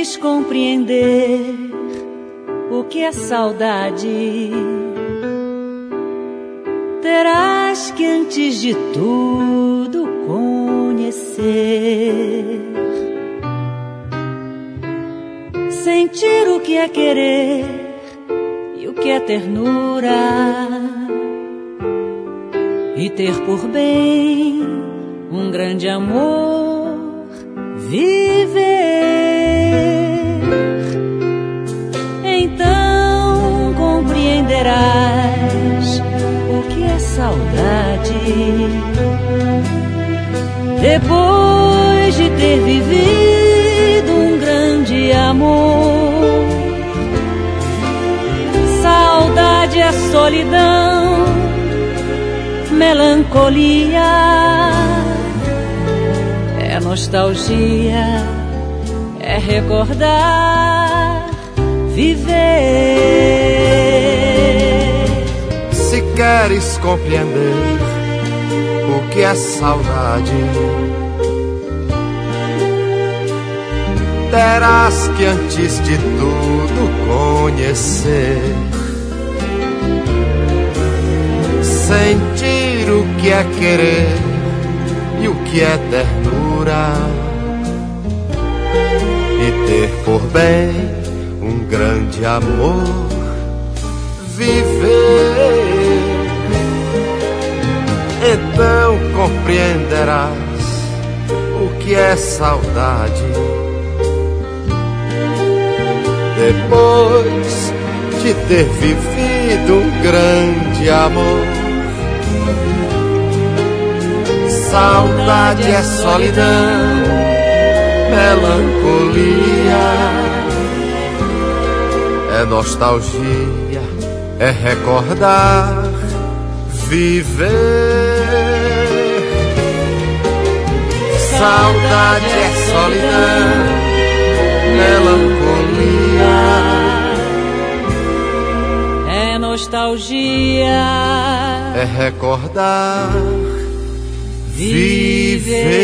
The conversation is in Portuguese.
queres compreender o que é saudade, terás que antes de tudo conhecer, sentir o que é querer e o que é ternura, e ter por bem um grande amor, viver. Então compreenderás o que é saudade, depois de ter vivido um grande amor. Saudade é solidão, melancolia, é nostalgia, é recordar, viver. Se queres compreender o que é saudade, terás que antes de tudo conhecer, sentir o que é querer e o que é ternura, e ter por bem um grande amor, viver. Então compreenderás o que é saudade, depois de ter vivido um grande amor. Saudade é solidão, melancolia, é nostalgia, é recordar, viver. Saudade é solidão, melancolia, é nostalgia, é recordar, viver.